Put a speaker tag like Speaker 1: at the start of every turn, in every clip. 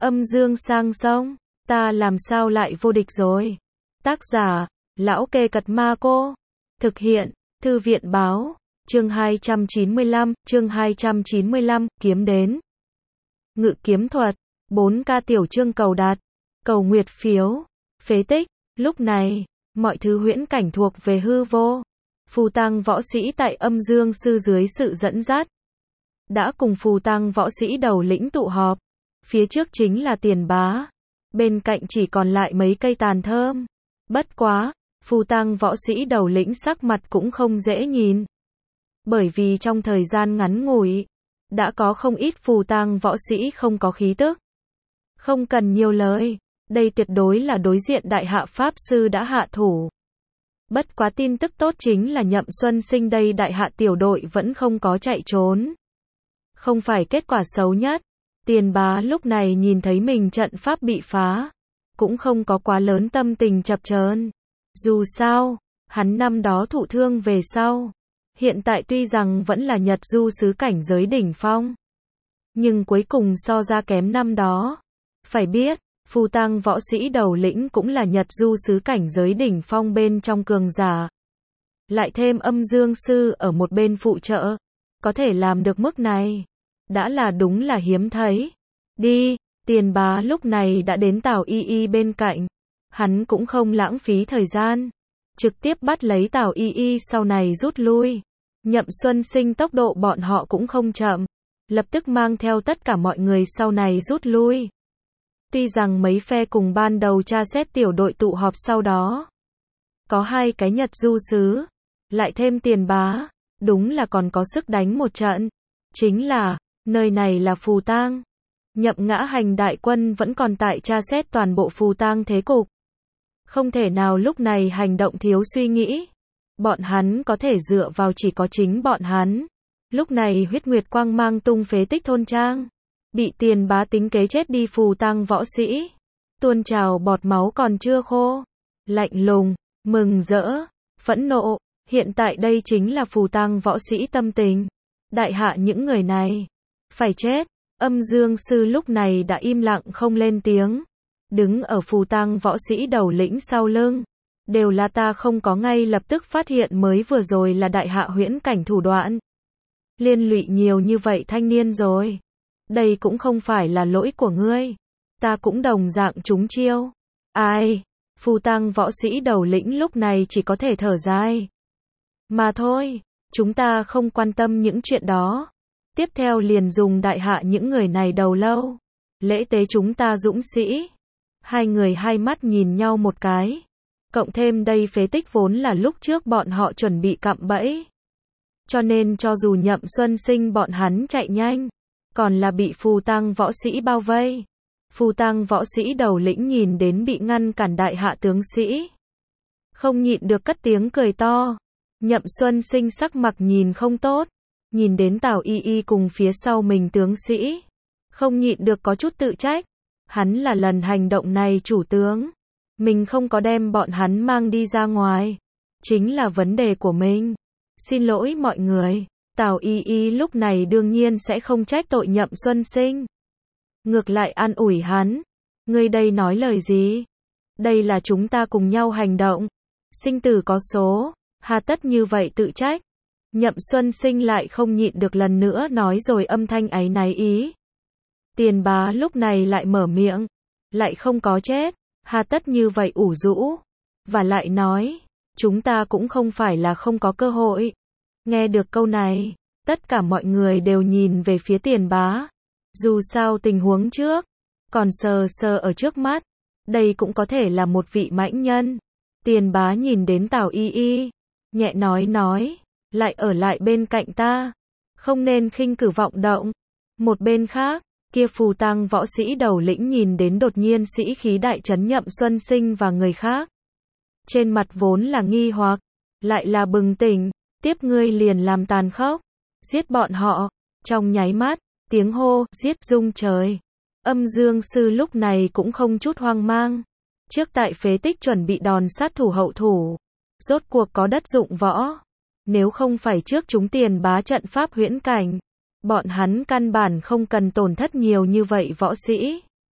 Speaker 1: Âm dương sang sông, ta làm sao lại vô địch rồi. Tác giả, Lão Kê Cật Ma Cô. Thực hiện, Thư viện báo, chương 295, kiếm đến. Ngự kiếm thuật, 4K tiểu chương cầu đạt, cầu nguyệt phiếu, phế tích. Lúc này, mọi thứ huyễn cảnh thuộc về hư vô. Phù tang võ sĩ tại âm dương sư dưới sự dẫn dắt, đã cùng phù tang võ sĩ đầu lĩnh tụ họp. Phía trước chính là Tiền Bá, bên cạnh chỉ còn lại mấy cây tàn thơm. Bất quá, phù tang võ sĩ đầu lĩnh sắc mặt cũng không dễ nhìn. Bởi vì trong thời gian ngắn ngủi, đã có không ít phù tang võ sĩ không có khí tức. Không cần nhiều lời, đây tuyệt đối là đối diện đại hạ pháp sư đã hạ thủ. Bất quá tin tức tốt chính là Nhậm Xuân Sinh đây đại hạ tiểu đội vẫn không có chạy trốn. Không phải kết quả xấu nhất. Tiền Bá lúc này nhìn thấy mình trận pháp bị phá, cũng không có quá lớn tâm tình chập chờn. Dù sao, hắn năm đó thụ thương về sau, hiện tại tuy rằng vẫn là Nhật Du sứ cảnh giới đỉnh phong, nhưng cuối cùng so ra kém năm đó. Phải biết, phù tang võ sĩ đầu lĩnh cũng là Nhật Du sứ cảnh giới đỉnh phong bên trong cường giả. Lại thêm âm dương sư ở một bên phụ trợ, có thể làm được mức này, đã là đúng là hiếm thấy. Đi, Tiền Bá lúc này đã đến Tào Y Y bên cạnh. Hắn cũng không lãng phí thời gian, trực tiếp bắt lấy Tào Y Y sau này rút lui. Nhậm Xuân Sinh tốc độ bọn họ cũng không chậm, lập tức mang theo tất cả mọi người sau này rút lui. Tuy rằng mấy phe cùng ban đầu tra xét tiểu đội tụ họp sau đó, có hai cái Nhật Du sứ, lại thêm Tiền Bá, đúng là còn có sức đánh một trận. Chính là, nơi này là phù tang. Nhậm Ngã Hành đại quân vẫn còn tại tra xét toàn bộ phù tang thế cục. Không thể nào lúc này hành động thiếu suy nghĩ. Bọn hắn có thể dựa vào chỉ có chính bọn hắn. Lúc này huyết nguyệt quang mang tung phế tích thôn trang. Bị Tiền Bá tính kế chết đi phù tang võ sĩ. Tuôn trào bọt máu còn chưa khô. Lạnh lùng, mừng rỡ, phẫn nộ. Hiện tại đây chính là phù tang võ sĩ tâm tình. Đại hạ những người này phải chết. Âm dương sư lúc này đã im lặng không lên tiếng. Đứng ở phù tang võ sĩ đầu lĩnh sau lưng. Đều là ta không có ngay lập tức phát hiện mới vừa rồi là đại hạ huyễn cảnh thủ đoạn. Liên lụy nhiều như vậy thanh niên rồi. Đây cũng không phải là lỗi của ngươi. Ta cũng đồng dạng trúng chiêu. Ai? Phù tang võ sĩ đầu lĩnh lúc này chỉ có thể thở dài. Mà thôi, chúng ta không quan tâm những chuyện đó. Tiếp theo liền dùng đại hạ những người này đầu lâu. Lễ tế chúng ta dũng sĩ. Hai người hai mắt nhìn nhau một cái. Cộng thêm đây phế tích vốn là lúc trước bọn họ chuẩn bị cạm bẫy. Cho nên cho dù Nhậm Xuân Sinh bọn hắn chạy nhanh, còn là bị phù tang võ sĩ bao vây. Phù tang võ sĩ đầu lĩnh nhìn đến bị ngăn cản đại hạ tướng sĩ, không nhịn được cất tiếng cười to. Nhậm Xuân Sinh sắc mặt nhìn không tốt. Nhìn đến Tào Y Y cùng phía sau mình tướng sĩ, không nhịn được có chút tự trách. Hắn là lần hành động này chủ tướng, mình không có đem bọn hắn mang đi ra ngoài, chính là vấn đề của mình. Xin lỗi mọi người. Tào Y Y lúc này đương nhiên sẽ không trách tội Nhậm Xuân Sinh. Ngược lại an ủi hắn. Ngươi đây nói lời gì? Đây là chúng ta cùng nhau hành động. Sinh tử có số, hà tất như vậy tự trách. Nhậm Xuân Sinh lại không nhịn được lần nữa nói rồi âm thanh áy náy ý. Tiền Bá lúc này lại mở miệng. Lại không có chết, hà tất như vậy ủ rũ. Và lại nói, chúng ta cũng không phải là không có cơ hội. Nghe được câu này, tất cả mọi người đều nhìn về phía Tiền Bá. Dù sao tình huống trước, còn sờ sờ ở trước mắt, đây cũng có thể là một vị mãnh nhân. Tiền Bá nhìn đến Tào Y Y, nhẹ nói, lại ở lại bên cạnh ta, không nên khinh cử vọng động. Một bên khác, kia phù tang võ sĩ đầu lĩnh nhìn đến đột nhiên sĩ khí đại trấn Nhậm Xuân Sinh và người khác. Trên mặt vốn là nghi hoặc, lại là bừng tỉnh, tiếp ngươi liền làm tàn khốc, giết bọn họ. Trong nháy mắt, tiếng hô, giết rung trời. Âm dương sư lúc này cũng không chút hoang mang. Trước tại phế tích chuẩn bị đòn sát thủ hậu thủ. Rốt cuộc có đất dụng võ. Nếu không phải trước chúng Tiền Bá trận pháp huyễn cảnh, bọn hắn căn bản không cần tổn thất nhiều như vậy võ sĩ.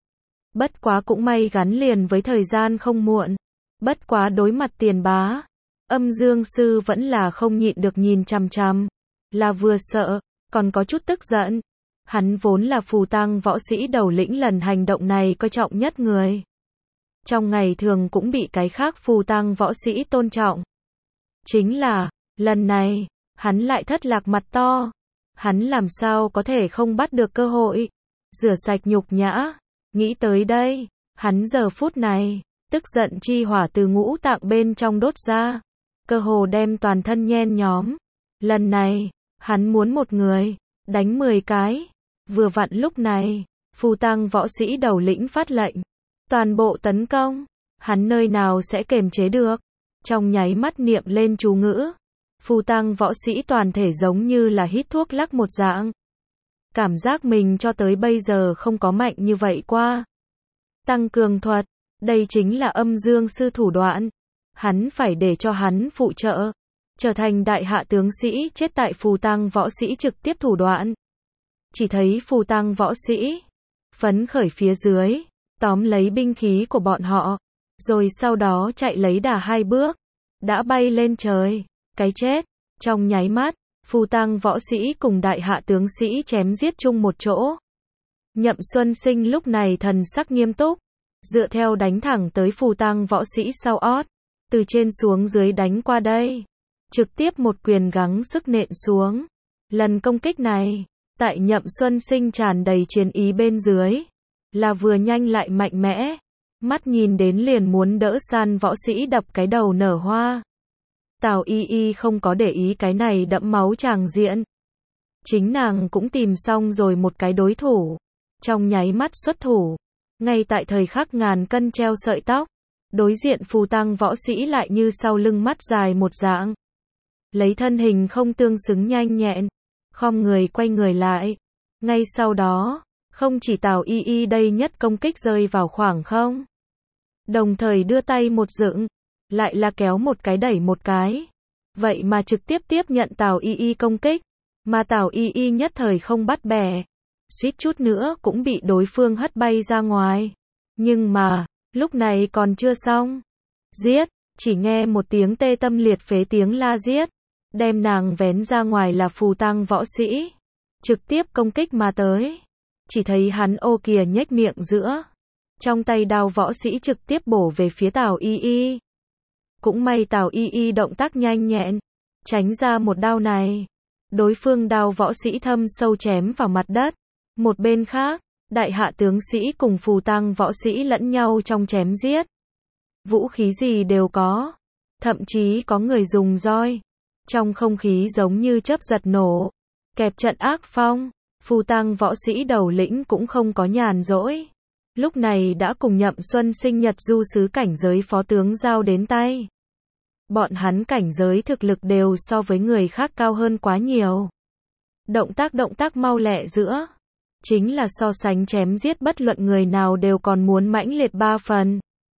Speaker 1: Bất quá cũng may gắn liền với thời gian không muộn. Bất quá đối mặt Tiền Bá, Âm Dương Sư vẫn là không nhịn được nhìn chằm chằm. Là vừa sợ, còn có chút tức giận. Hắn vốn là phù tang võ sĩ đầu lĩnh, lần hành động này coi trọng nhất người. Trong ngày thường cũng bị cái khác phù tang võ sĩ tôn trọng. Chính là, lần này, hắn lại thất lạc mặt to. Hắn làm sao có thể không bắt được cơ hội. Rửa sạch nhục nhã. Nghĩ tới đây, hắn giờ phút này, tức giận chi hỏa từ ngũ tạng bên trong đốt ra. Cơ hồ đem toàn thân nhen nhóm. Lần này, hắn muốn một người, đánh 10 cái. Vừa vặn lúc này, phù tang võ sĩ đầu lĩnh phát lệnh. Toàn bộ tấn công. Hắn nơi nào sẽ kềm chế được. Trong nháy mắt niệm lên chú ngữ. Phù tang võ sĩ toàn thể giống như là hít thuốc lắc một dạng. Cảm giác mình cho tới bây giờ không có mạnh như vậy qua. Tăng cường thuật. Đây chính là Âm Dương Sư thủ đoạn. Hắn phải để cho hắn phụ trợ. Trở thành đại hạ tướng sĩ chết tại phù tang võ sĩ trực tiếp thủ đoạn. Chỉ thấy phù tang võ sĩ phấn khởi phía dưới, tóm lấy binh khí của bọn họ, rồi sau đó chạy lấy đà 2 bước, đã bay lên trời. Cái chết, trong nháy mắt, phù tang võ sĩ cùng đại hạ tướng sĩ chém giết chung một chỗ. Nhậm Xuân Sinh lúc này thần sắc nghiêm túc, dựa theo đánh thẳng tới phù tang võ sĩ sau ót, từ trên xuống dưới đánh qua đây, trực tiếp một quyền gắng sức nện xuống. Lần công kích này, tại Nhậm Xuân Sinh tràn đầy chiến ý bên dưới, là vừa nhanh lại mạnh mẽ, mắt nhìn đến liền muốn đỡ san võ sĩ đập cái đầu nở hoa. Tào Y Y không có để ý cái này đẫm máu tràng diện. Chính nàng cũng tìm xong rồi một cái đối thủ. Trong nháy mắt xuất thủ. Ngay tại thời khắc ngàn cân treo sợi tóc. Đối diện phù tang võ sĩ lại như sau lưng mắt dài một dạng. Lấy thân hình không tương xứng nhanh nhẹn. Khom người quay người lại. Ngay sau đó, không chỉ Tào Y Y đây nhất công kích rơi vào khoảng không. Đồng thời đưa tay một dựng. Lại là kéo một cái đẩy một cái. Vậy mà trực tiếp tiếp nhận Tào Y Y công kích. Mà Tào Y Y nhất thời không bắt bẻ. Suýt chút nữa cũng bị đối phương hất bay ra ngoài. Nhưng mà, lúc này còn chưa xong. Giết, chỉ nghe một tiếng tê tâm liệt phế tiếng la giết. Đem nàng vén ra ngoài là phù tang võ sĩ. Trực tiếp công kích mà tới. Chỉ thấy hắn ô kìa nhếch miệng giữa. Trong tay đao võ sĩ trực tiếp bổ về phía Tào Y Y. Cũng may Tào Y Y động tác nhanh nhẹn, tránh ra một đao này. Đối phương đao võ sĩ thâm sâu chém vào mặt đất. Một bên khác, đại hạ tướng sĩ cùng phù tang võ sĩ lẫn nhau trong chém giết. Vũ khí gì đều có. Thậm chí có người dùng roi. Trong không khí giống như chớp giật nổ. Kẹp trận ác phong, phù tang võ sĩ đầu lĩnh cũng không có nhàn rỗi. Lúc này đã cùng Nhậm Xuân Sinh Nhật Du sứ cảnh giới phó tướng giao đến tay. Bọn hắn cảnh giới thực lực đều so với người khác cao hơn quá nhiều. Động tác mau lẹ giữa. Chính là so sánh chém giết bất luận người nào đều còn muốn mãnh liệt 3 phần.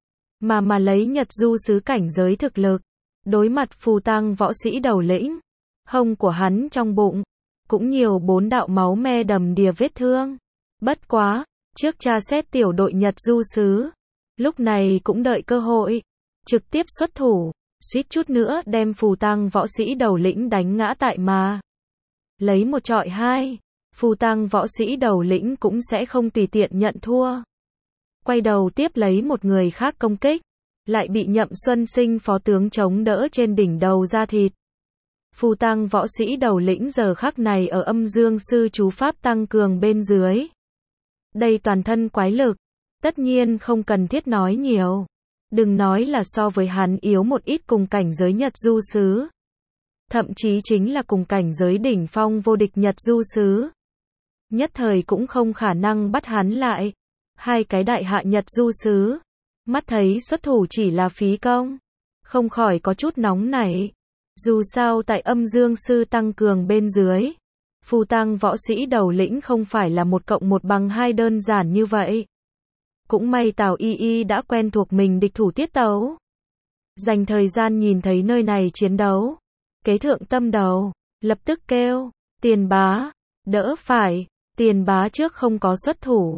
Speaker 1: Mà lấy Nhật Du sứ cảnh giới thực lực. Đối mặt phù tang võ sĩ đầu lĩnh. Hông của hắn trong bụng. Cũng nhiều 4 đạo máu me đầm đìa vết thương. Bất quá. Trước tra xét tiểu đội Nhật Du sứ. Lúc này cũng đợi cơ hội. Trực tiếp xuất thủ. Suýt chút nữa đem phù tang võ sĩ đầu lĩnh đánh ngã tại mà. Lấy 1 chọi 2. Phù tang võ sĩ đầu lĩnh cũng sẽ không tùy tiện nhận thua. Quay đầu tiếp lấy một người khác công kích. Lại bị Nhậm Xuân Sinh phó tướng chống đỡ trên đỉnh đầu ra thịt. Phù tang võ sĩ đầu lĩnh giờ khắc này ở Âm Dương Sư chú pháp tăng cường bên dưới. Đây toàn thân quái lực. Tất nhiên không cần thiết nói nhiều. Đừng nói là so với hắn yếu một ít cùng cảnh giới Nhật Du sứ. Thậm chí chính là cùng cảnh giới đỉnh phong vô địch Nhật Du sứ. Nhất thời cũng không khả năng bắt hắn lại. 2 cái đại hạ Nhật Du sứ. Mắt thấy xuất thủ chỉ là phí công. Không khỏi có chút nóng nảy. Dù sao tại Âm Dương Sư tăng cường bên dưới. Phù tang võ sĩ đầu lĩnh không phải là 1 cộng 1 bằng 2 đơn giản như vậy. Cũng may Tào Y Y đã quen thuộc mình địch thủ tiết tấu. Dành thời gian nhìn thấy nơi này chiến đấu. Kế thượng tâm đầu, lập tức kêu, Tiền Bá, đỡ phải. Tiền Bá trước không có xuất thủ.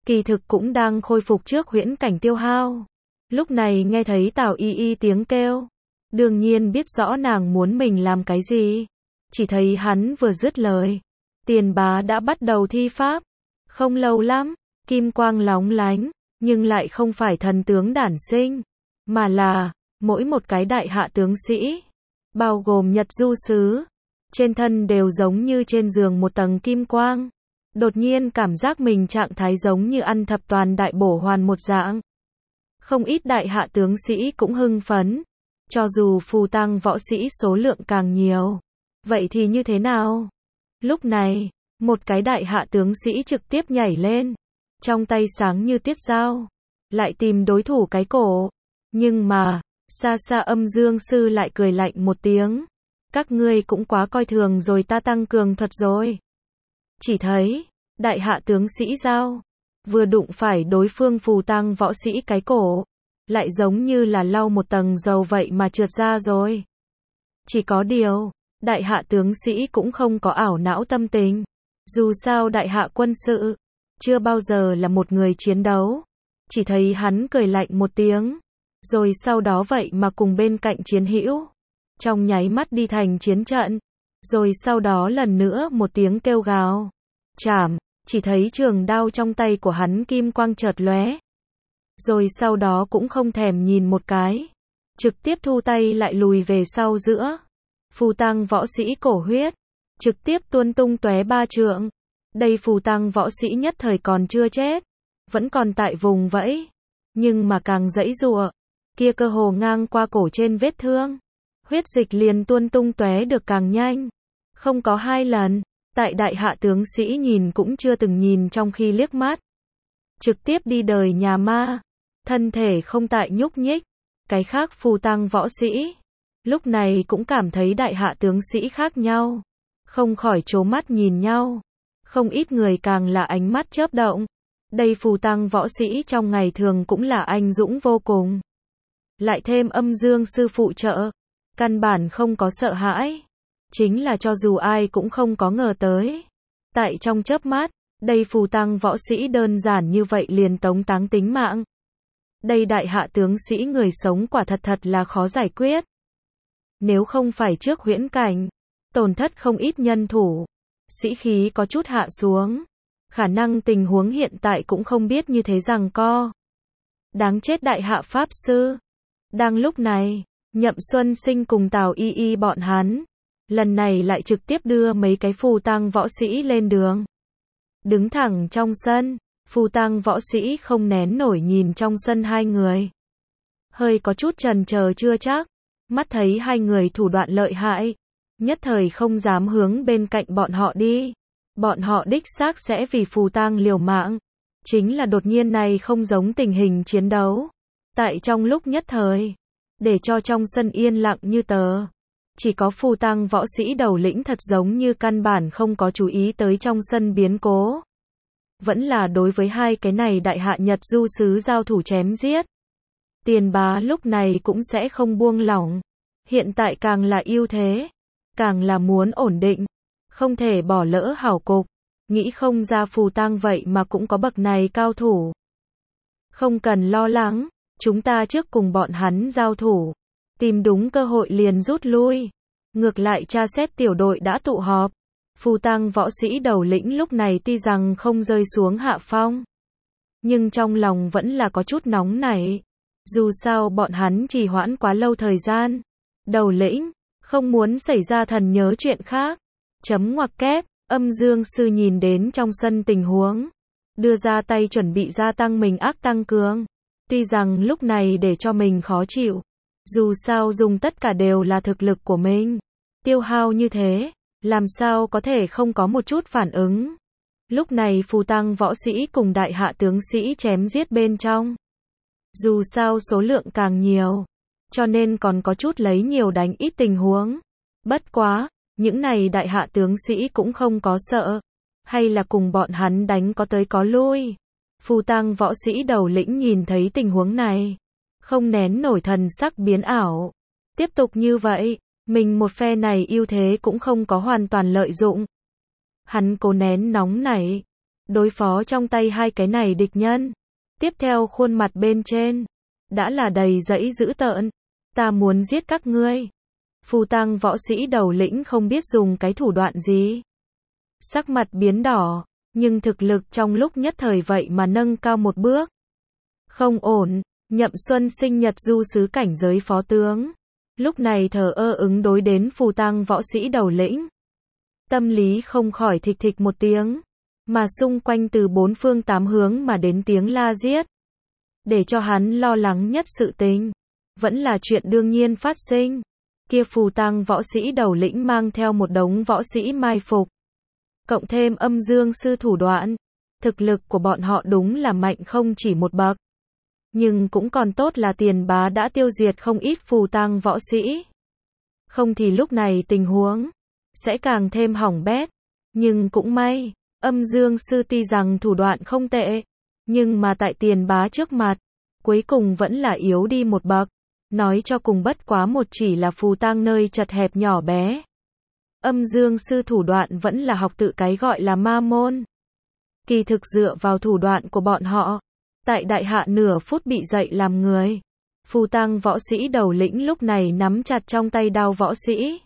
Speaker 1: kỳ thực cũng đang khôi phục trước huyễn cảnh tiêu hao. Lúc này nghe thấy Tào Y Y tiếng kêu, đương nhiên biết rõ nàng muốn mình làm cái gì. Chỉ thấy hắn vừa dứt lời, Tiền Bá đã bắt đầu thi pháp. Không lâu lắm, kim quang lóng lánh, nhưng lại không phải thần tướng đản sinh, mà là mỗi một cái đại hạ tướng sĩ, bao gồm Nhật Du Sứ, trên thân đều giống như trên giường một tầng kim quang. Đột nhiên cảm giác mình trạng thái giống như ăn thập toàn đại bổ hoàn một dạng. Không ít đại hạ tướng sĩ cũng hưng phấn, cho dù phù tăng võ sĩ số lượng càng nhiều. Vậy thì như thế nào? Lúc này, một cái đại hạ tướng sĩ trực tiếp nhảy lên, trong tay sáng như tiết dao, lại tìm đối thủ cái cổ. Nhưng mà, xa xa Âm Dương Sư lại cười lạnh một tiếng. Các ngươi cũng quá coi thường rồi, ta tăng cường thuật rồi. Chỉ thấy, đại hạ tướng sĩ dao, vừa đụng phải đối phương phù tăng võ sĩ cái cổ, lại giống như là lau một tầng dầu vậy mà trượt ra rồi. Chỉ có điều, đại hạ tướng sĩ cũng không có ảo não tâm tình. Dù sao đại hạ quân sự, chưa bao giờ là một người chiến đấu. Chỉ thấy hắn cười lạnh một tiếng, rồi sau đó vậy mà cùng bên cạnh chiến hữu, trong nháy mắt đi thành chiến trận. Rồi sau đó lần nữa một tiếng kêu gào, chảm, chỉ thấy trường đao trong tay của hắn kim quang chợt lóe. Rồi sau đó cũng không thèm nhìn một cái, trực tiếp thu tay lại lùi về sau giữa. Phù tăng võ sĩ cổ huyết, trực tiếp tuôn tung tóe 3 trượng. Đây phù tăng võ sĩ nhất thời còn chưa chết, vẫn còn tại vùng vẫy, nhưng mà càng giãy giụa, kia cơ hồ ngang qua cổ trên vết thương, huyết dịch liền tuôn tung tóe được càng nhanh. Không có 2 lần, tại đại hạ tướng sĩ nhìn cũng chưa từng nhìn trong khi liếc mắt, trực tiếp đi đời nhà ma, thân thể không tại nhúc nhích. Cái khác phù tăng võ sĩ, lúc này cũng cảm thấy đại hạ tướng sĩ khác nhau, không khỏi trố mắt nhìn nhau. Không ít người càng là ánh mắt chớp động. Đây phù tăng võ sĩ trong ngày thường cũng là anh dũng vô cùng. Lại thêm Âm Dương Sư phụ trợ, căn bản không có sợ hãi. Chính là cho dù ai cũng không có ngờ tới. Tại trong chớp mắt, đây phù tăng võ sĩ đơn giản như vậy liền tống táng tính mạng. Đây đại hạ tướng sĩ người sống quả thật là khó giải quyết. Nếu không phải trước huyễn cảnh, tổn thất không ít nhân thủ, sĩ khí có chút hạ xuống. Khả năng tình huống hiện tại cũng không biết như thế giằng co. Đáng chết đại hạ pháp sư. Đang lúc này, Nhậm Xuân Sinh cùng Tào Y Y bọn hắn, lần này lại trực tiếp đưa mấy cái phù tăng võ sĩ lên đường. Đứng thẳng trong sân, phù tăng võ sĩ không nén nổi nhìn trong sân hai người. Hơi có chút chần chờ chưa chắc, mắt thấy hai người thủ đoạn lợi hại, nhất thời không dám hướng bên cạnh bọn họ đi. Bọn họ đích xác sẽ vì phù tang liều mạng. Chính là đột nhiên này không giống tình hình chiến đấu. Tại trong lúc nhất thời, để cho trong sân yên lặng như tờ. Chỉ có phù tang võ sĩ đầu lĩnh thật giống như căn bản không có chú ý tới trong sân biến cố. Vẫn là đối với hai cái này đại hạ Nhật Du Sứ giao thủ chém giết. Tiền Bá lúc này cũng sẽ không buông lỏng. Hiện tại càng là ưu thế, càng là muốn ổn định. Không thể bỏ lỡ hảo cục. Nghĩ không ra phù tang vậy mà cũng có bậc này cao thủ. Không cần lo lắng, chúng ta trước cùng bọn hắn giao thủ. Tìm đúng cơ hội liền rút lui. Ngược lại tra xét tiểu đội đã tụ họp. Phù tang võ sĩ đầu lĩnh lúc này tuy rằng không rơi xuống hạ phong, nhưng trong lòng vẫn là có chút nóng nảy. Dù sao bọn hắn trì hoãn quá lâu thời gian. Đầu lĩnh, không muốn xảy ra thần nhớ chuyện khác. Chấm ngoặc kép, Âm Dương Sư nhìn đến trong sân tình huống, đưa ra tay chuẩn bị gia tăng mình ác tăng cường. Tuy rằng lúc này để cho mình khó chịu, dù sao dùng tất cả đều là thực lực của mình. Tiêu hao như thế, làm sao có thể không có một chút phản ứng. Lúc này phù tăng võ sĩ cùng đại hạ tướng sĩ chém giết bên trong. Dù sao số lượng càng nhiều, cho nên còn có chút lấy nhiều đánh ít tình huống. Bất quá, những này đại hạ tướng sĩ cũng không có sợ, hay là cùng bọn hắn đánh có tới có lui. Phù tang võ sĩ đầu lĩnh nhìn thấy tình huống này, không nén nổi thần sắc biến ảo. Tiếp tục như vậy, mình một phe này ưu thế cũng không có hoàn toàn lợi dụng. Hắn cố nén nóng nảy, đối phó trong tay hai cái này địch nhân. Tiếp theo khuôn mặt bên trên, đã là đầy dẫy dữ tợn. Ta muốn giết các ngươi. Phù tang võ sĩ đầu lĩnh không biết dùng cái thủ đoạn gì. Sắc mặt biến đỏ, nhưng thực lực trong lúc nhất thời vậy mà nâng cao một bước. Không ổn, Nhậm Xuân sinh nhật du sứ cảnh giới phó tướng. Lúc này thờ ơ ứng đối đến phù tang võ sĩ đầu lĩnh. Tâm lý không khỏi thịch thịch một tiếng, mà xung quanh từ bốn phương tám hướng mà đến tiếng la giết. Để cho hắn lo lắng nhất sự tình, vẫn là chuyện đương nhiên phát sinh. Kia phù tang võ sĩ đầu lĩnh mang theo một đống võ sĩ mai phục. Cộng thêm âm dương sư thủ đoạn, thực lực của bọn họ đúng là mạnh không chỉ một bậc. Nhưng cũng còn tốt là Tiền Bá đã tiêu diệt không ít phù tang võ sĩ. Không thì lúc này tình huống sẽ càng thêm hỏng bét. Nhưng cũng may, âm dương sư tuy rằng thủ đoạn không tệ, nhưng mà tại Tiền Bá trước mặt, cuối cùng vẫn là yếu đi một bậc. Nói cho cùng bất quá một chỉ là phù tang nơi chật hẹp nhỏ bé. Âm dương sư thủ đoạn vẫn là học tự cái gọi là ma môn. Kỳ thực dựa vào thủ đoạn của bọn họ, tại đại hạ nửa phút bị dậy làm người. Phù tang võ sĩ đầu lĩnh lúc này nắm chặt trong tay đao võ sĩ.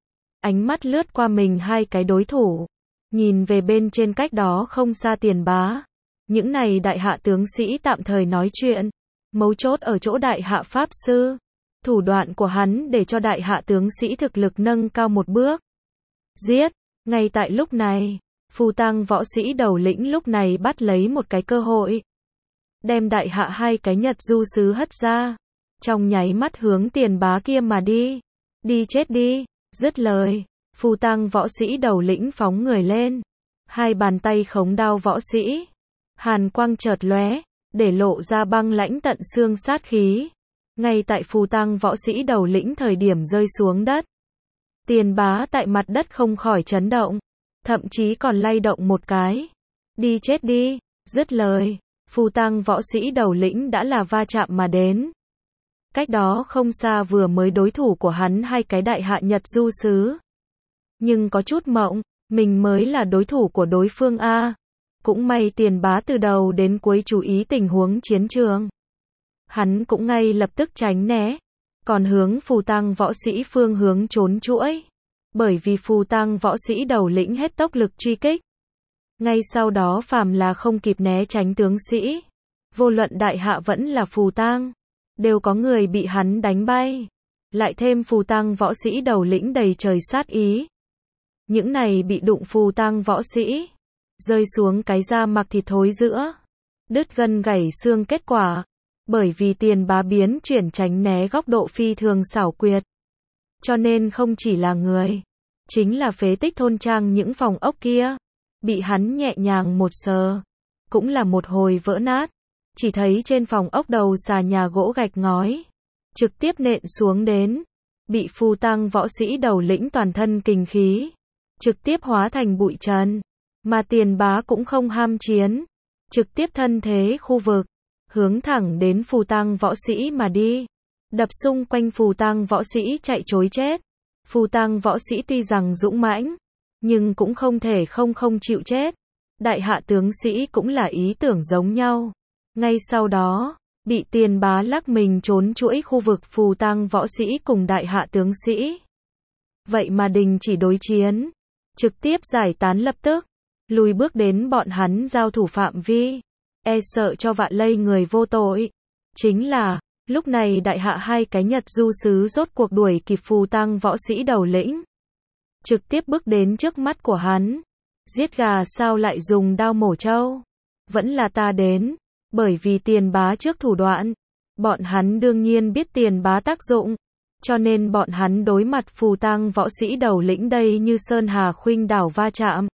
Speaker 1: Ánh mắt lướt qua mình hai cái đối thủ, nhìn về bên trên cách đó không xa Tiền Bá. Những này đại hạ tướng sĩ tạm thời nói chuyện, mấu chốt ở chỗ đại hạ pháp sư. Thủ đoạn của hắn để cho đại hạ tướng sĩ thực lực nâng cao một bước. Giết, ngay tại lúc này, phù tang võ sĩ đầu lĩnh lúc này bắt lấy một cái cơ hội. Đem đại hạ hai cái nhật du sứ hất ra, trong nháy mắt hướng Tiền Bá kia mà đi. Đi chết đi, dứt lời, phù tang võ sĩ đầu lĩnh phóng người lên. Hai bàn tay khống đao võ sĩ. Hàn quang chợt lóe, để lộ ra băng lãnh tận xương sát khí. Ngay tại phù tang võ sĩ đầu lĩnh thời điểm rơi xuống đất. Tiền Bá tại mặt đất không khỏi chấn động, thậm chí còn lay động một cái. Đi chết đi, dứt lời, phù tang võ sĩ đầu lĩnh đã là va chạm mà đến. Cách đó không xa vừa mới đối thủ của hắn hai cái đại hạ nhật du sứ. Nhưng có chút mộng, mình mới là đối thủ của đối phương a. Cũng may Tiền Bá từ đầu đến cuối chú ý tình huống chiến trường. Hắn cũng ngay lập tức tránh né, còn hướng phù tang võ sĩ phương hướng trốn chuỗi. Bởi vì phù tang võ sĩ đầu lĩnh hết tốc lực truy kích. Ngay sau đó phàm là không kịp né tránh tướng sĩ, vô luận đại hạ vẫn là phù tang, đều có người bị hắn đánh bay. Lại thêm phù tang võ sĩ đầu lĩnh đầy trời sát ý. Những này bị đụng phù tang võ sĩ, rơi xuống cái da mặc thịt thối giữa, đứt gân gãy xương kết quả. Bởi vì Tiền Bá biến chuyển tránh né góc độ phi thường xảo quyệt. Cho nên không chỉ là người, chính là phế tích thôn trang những phòng ốc kia, bị hắn nhẹ nhàng một sờ, cũng là một hồi vỡ nát. Chỉ thấy trên phòng ốc đầu xà nhà gỗ gạch ngói, trực tiếp nện xuống đến, bị phù tang võ sĩ đầu lĩnh toàn thân kình khí, trực tiếp hóa thành bụi trần. Mà Tiền Bá cũng không ham chiến, trực tiếp thân thế khu vực, hướng thẳng đến phù tang võ sĩ mà đi, đập xung quanh phù tang võ sĩ chạy trối chết. Phù tang võ sĩ tuy rằng dũng mãnh, nhưng cũng không thể không chịu chết. Đại hạ tướng sĩ cũng là ý tưởng giống nhau. Ngay sau đó, bị Tiền Bá lắc mình trốn chuỗi khu vực phù tang võ sĩ cùng đại hạ tướng sĩ. Vậy mà đình chỉ đối chiến, trực tiếp giải tán lập tức, lùi bước đến bọn hắn giao thủ phạm vi. E sợ cho vạ lây người vô tội. Chính là, lúc này đại hạ hai cái nhật du sứ rốt cuộc đuổi kịp phù tang võ sĩ đầu lĩnh. Trực tiếp bước đến trước mắt của hắn. Giết gà sao lại dùng đao mổ trâu? Vẫn là ta đến. Bởi vì Tiền Bá trước thủ đoạn. Bọn hắn đương nhiên biết Tiền Bá tác dụng. Cho nên bọn hắn đối mặt phù tang võ sĩ đầu lĩnh đây như sơn hà khuynh đảo va chạm.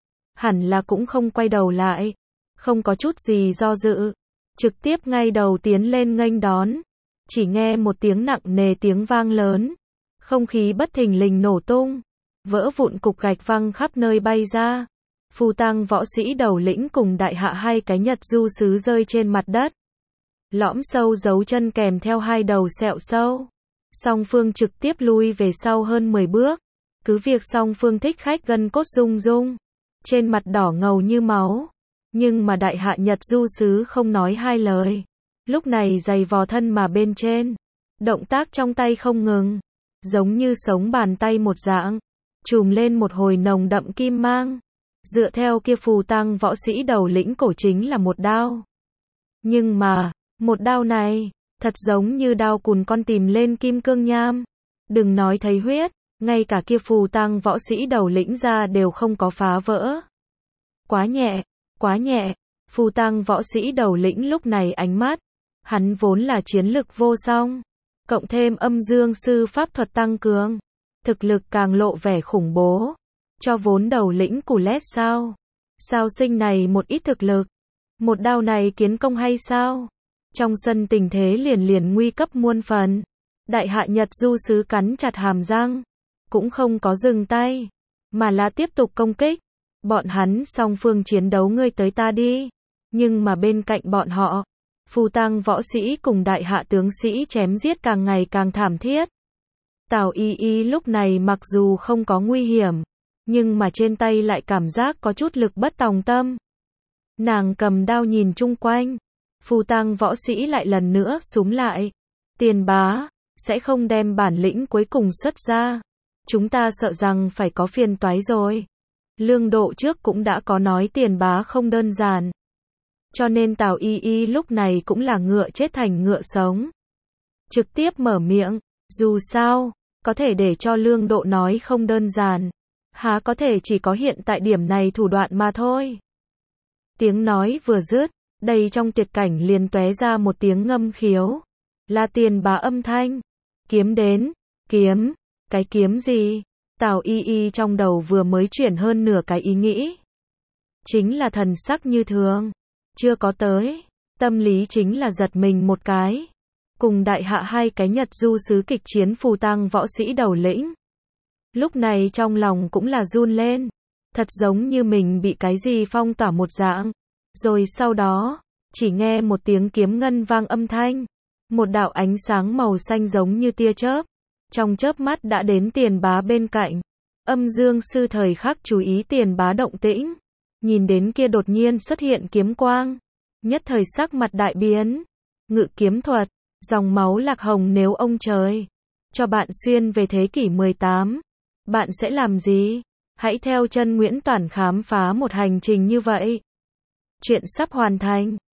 Speaker 1: Hẳn là cũng không quay đầu lại. Không có chút gì do dự, trực tiếp ngay đầu tiến lên nghênh đón. Chỉ nghe một tiếng nặng nề tiếng vang lớn, không khí bất thình lình nổ tung, vỡ vụn cục gạch văng khắp nơi bay ra. Phù tang võ sĩ đầu lĩnh cùng đại hạ hai cái nhật du sứ rơi trên mặt đất. Lõm sâu dấu chân kèm theo hai đầu sẹo sâu. Song phương trực tiếp lui về sau hơn 10 bước. Cứ việc song phương thích khách gân cốt rung rung, trên mặt đỏ ngầu như máu. Nhưng mà đại hạ Nhật Du Sứ không nói hai lời. Lúc này giày vò thân mà bên trên. Động tác trong tay không ngừng. Giống như sống bàn tay một dạng. Trùm lên một hồi nồng đậm kim mang. Dựa theo kia phù tăng võ sĩ đầu lĩnh cổ chính là một đao. Nhưng mà, một đao này, thật giống như đao cùn con tìm lên kim cương nham. Đừng nói thấy huyết, ngay cả kia phù tăng võ sĩ đầu lĩnh ra đều không có phá vỡ. Quá nhẹ, quá nhẹ. Phù tăng võ sĩ đầu lĩnh lúc này ánh mắt. Hắn vốn là chiến lực vô song. Cộng thêm âm dương sư pháp thuật tăng cường. Thực lực càng lộ vẻ khủng bố. Cho vốn đầu lĩnh củ lét sao? Sao sinh này một ít thực lực? Một đao này kiến công hay sao? Trong sân tình thế liền liền nguy cấp muôn phần. Đại hạ Nhật Du Sứ cắn chặt hàm răng. Cũng không có dừng tay. Mà là tiếp tục công kích. Bọn hắn song phương chiến đấu ngươi tới ta đi. Nhưng mà bên cạnh bọn họ, phù tăng võ sĩ cùng đại hạ tướng sĩ chém giết càng ngày càng thảm thiết. Tào Y Y lúc này mặc dù không có nguy hiểm, nhưng mà trên tay lại cảm giác có chút lực bất tòng tâm. Nàng cầm đao nhìn chung quanh, phù tăng võ sĩ lại lần nữa xúm lại. Tiền bá, sẽ không đem bản lĩnh cuối cùng xuất ra. Chúng ta sợ rằng phải có phiền toái rồi. Lương Độ trước cũng đã có nói tiền bá không đơn giản. Cho nên Tào Y Y lúc này cũng là ngựa chết thành ngựa sống. Trực tiếp mở miệng, dù sao, có thể để cho Lương Độ nói không đơn giản. Há có thể chỉ có hiện tại điểm này thủ đoạn mà thôi. Tiếng nói vừa dứt, đây trong tuyệt cảnh liền tóe ra một tiếng ngâm khiếu. Là tiền bá âm thanh. Kiếm đến, kiếm, cái kiếm gì? Tào Y Y trong đầu vừa mới chuyển hơn nửa cái ý nghĩ. Chính là thần sắc như thường. Chưa có tới. Tâm lý chính là giật mình một cái. Cùng đại hạ hai cái Nhật Du Sứ kịch chiến phù tăng võ sĩ đầu lĩnh. Lúc này trong lòng cũng là run lên. Thật giống như mình bị cái gì phong tỏa một dạng. Rồi sau đó, chỉ nghe một tiếng kiếm ngân vang âm thanh. Một đạo ánh sáng màu xanh giống như tia chớp. Trong chớp mắt đã đến tiền bá bên cạnh. Âm dương sư thời khắc chú ý tiền bá động tĩnh. Nhìn đến kia đột nhiên xuất hiện kiếm quang. Nhất thời sắc mặt đại biến. Ngự kiếm thuật, dòng máu lạc hồng nếu ông trời cho bạn xuyên về thế kỷ 18. Bạn sẽ làm gì? Hãy theo chân Nguyễn Toản khám phá một hành trình như vậy. Chuyện sắp hoàn thành.